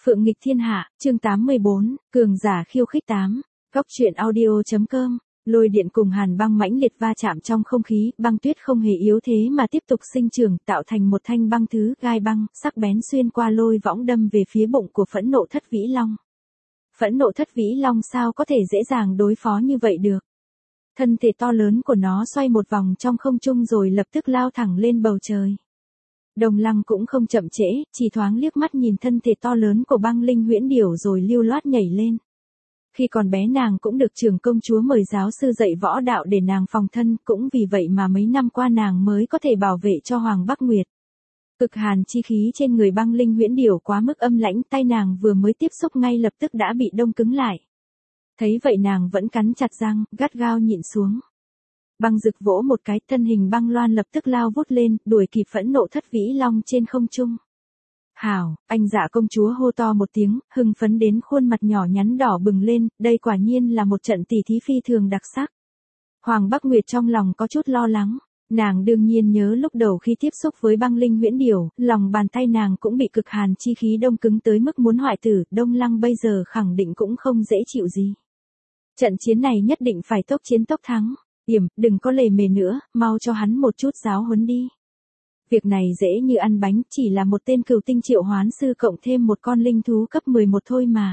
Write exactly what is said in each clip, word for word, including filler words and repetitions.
Phượng nghịch thiên hạ, chương tám mươi bốn, cường giả khiêu khích tám. Góc truyện audio.com. Lôi điện cùng hàn băng mãnh liệt va chạm trong không khí, băng tuyết không hề yếu thế mà tiếp tục sinh trưởng, tạo thành một thanh băng thứ gai băng, sắc bén xuyên qua lôi võng đâm về phía bụng của phẫn nộ thất vĩ long. Phẫn nộ thất vĩ long sao có thể dễ dàng đối phó như vậy được. Thân thể to lớn của nó xoay một vòng trong không trung rồi lập tức lao thẳng lên bầu trời. Đồng Lăng cũng không chậm trễ, chỉ thoáng liếc mắt nhìn thân thể to lớn của băng linh huyễn điểu rồi lưu loát nhảy lên. Khi còn bé nàng cũng được trưởng công chúa mời giáo sư dạy võ đạo để nàng phòng thân, cũng vì vậy mà mấy năm qua nàng mới có thể bảo vệ cho Hoàng Bắc Nguyệt. Cực hàn chi khí trên người băng linh huyễn điểu quá mức âm lãnh, tay nàng vừa mới tiếp xúc ngay lập tức đã bị đông cứng lại. Thấy vậy nàng vẫn cắn chặt răng, gắt gao nhịn xuống. Băng rực vỗ một cái, thân hình băng loan lập tức lao vút lên, đuổi kịp phẫn nộ thất vĩ long trên không trung. Hảo, anh dạ công chúa hô to một tiếng, hưng phấn đến khuôn mặt nhỏ nhắn đỏ bừng lên, đây quả nhiên là một trận tỷ thí phi thường đặc sắc. Hoàng Bắc Nguyệt trong lòng có chút lo lắng, nàng đương nhiên nhớ lúc đầu khi tiếp xúc với băng linh huyễn điểu, lòng bàn tay nàng cũng bị cực hàn chi khí đông cứng tới mức muốn hoại tử, Đông Lăng bây giờ khẳng định cũng không dễ chịu gì. Trận chiến này nhất định phải tốc chiến tốc thắng. Yểm, đừng có lề mề nữa, mau cho hắn một chút giáo huấn đi. Việc này dễ như ăn bánh, chỉ là một tên cửu tinh triệu hoán sư cộng thêm một con linh thú cấp mười một thôi mà.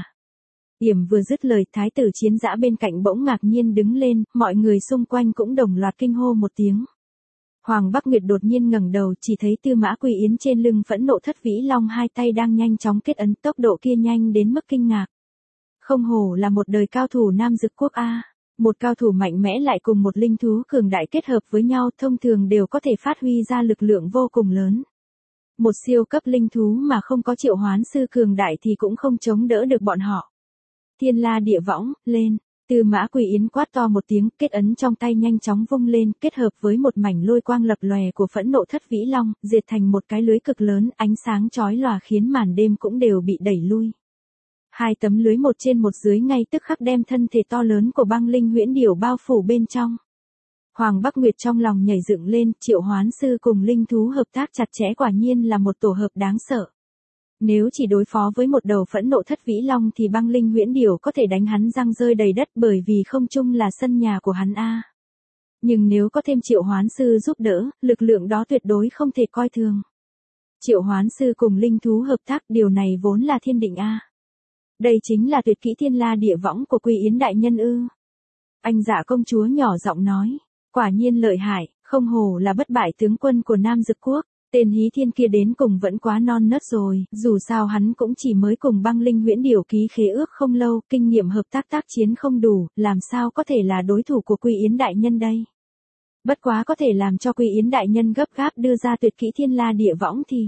Yểm vừa dứt lời, thái tử chiến dã bên cạnh bỗng ngạc nhiên đứng lên, mọi người xung quanh cũng đồng loạt kinh hô một tiếng. Hoàng Bắc Nguyệt đột nhiên ngẩng đầu, chỉ thấy Tư Mã Quỳ Yến trên lưng phẫn nộ thất vĩ long hai tay đang nhanh chóng kết ấn, tốc độ kia nhanh đến mức kinh ngạc. Không hổ là một đời cao thủ Nam Dực Quốc a. Một cao thủ mạnh mẽ lại cùng một linh thú cường đại kết hợp với nhau thông thường đều có thể phát huy ra lực lượng vô cùng lớn. Một siêu cấp linh thú mà không có triệu hoán sư cường đại thì cũng không chống đỡ được bọn họ. Thiên la địa võng, lên. Tư Mã Quỳ Yến quát to một tiếng, kết ấn trong tay nhanh chóng vung lên, kết hợp với một mảnh lôi quang lập lòe của phẫn nộ thất vĩ long, diệt thành một cái lưới cực lớn, ánh sáng chói lòa khiến màn đêm cũng đều bị đẩy lui. Hai tấm lưới một trên một dưới ngay tức khắc đem thân thể to lớn của băng linh huyễn điểu bao phủ bên trong. Hoàng Bắc Nguyệt trong lòng nhảy dựng lên, triệu hoán sư cùng linh thú hợp tác chặt chẽ quả nhiên là một tổ hợp đáng sợ. Nếu chỉ đối phó với một đầu phẫn nộ thất vĩ long thì băng linh huyễn điểu có thể đánh hắn răng rơi đầy đất bởi vì không chung là sân nhà của hắn a. Nhưng nếu có thêm triệu hoán sư giúp đỡ, lực lượng đó tuyệt đối không thể coi thường. Triệu hoán sư cùng linh thú hợp tác, điều này vốn là thiên định a. Đây chính là tuyệt kỹ thiên la địa võng của Quỳ Yến đại nhân ư. Anh dạ công chúa nhỏ giọng nói, quả nhiên lợi hại, không hổ là bất bại tướng quân của Nam Dực Quốc, tên hí thiên kia đến cùng vẫn quá non nớt rồi, dù sao hắn cũng chỉ mới cùng băng linh huyễn điểu ký khế ước không lâu, kinh nghiệm hợp tác tác chiến không đủ, làm sao có thể là đối thủ của Quỳ Yến đại nhân đây. Bất quá có thể làm cho Quỳ Yến đại nhân gấp gáp đưa ra tuyệt kỹ thiên la địa võng thì.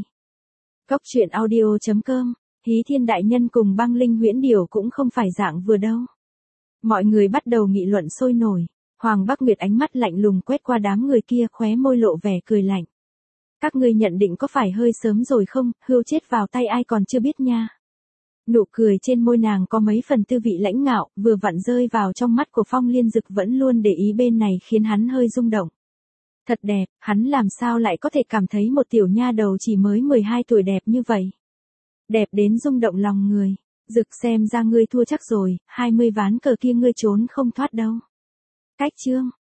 Góc truyện audio.com. Hí thiên đại nhân cùng băng linh huyễn điểu cũng không phải dạng vừa đâu. Mọi người bắt đầu nghị luận sôi nổi. Hoàng Bắc Nguyệt ánh mắt lạnh lùng quét qua đám người kia, khóe môi lộ vẻ cười lạnh. Các ngươi nhận định có phải hơi sớm rồi không, hươu chết vào tay ai còn chưa biết nha. Nụ cười trên môi nàng có mấy phần tư vị lãnh ngạo, vừa vặn rơi vào trong mắt của Phong Liên Dực vẫn luôn để ý bên này khiến hắn hơi rung động. Thật đẹp, hắn làm sao lại có thể cảm thấy một tiểu nha đầu chỉ mới mười hai tuổi đẹp như vậy. Đẹp đến rung động lòng người. Dực xem ra ngươi thua chắc rồi, hai mươi ván cờ kia ngươi trốn không thoát đâu. Cách chương.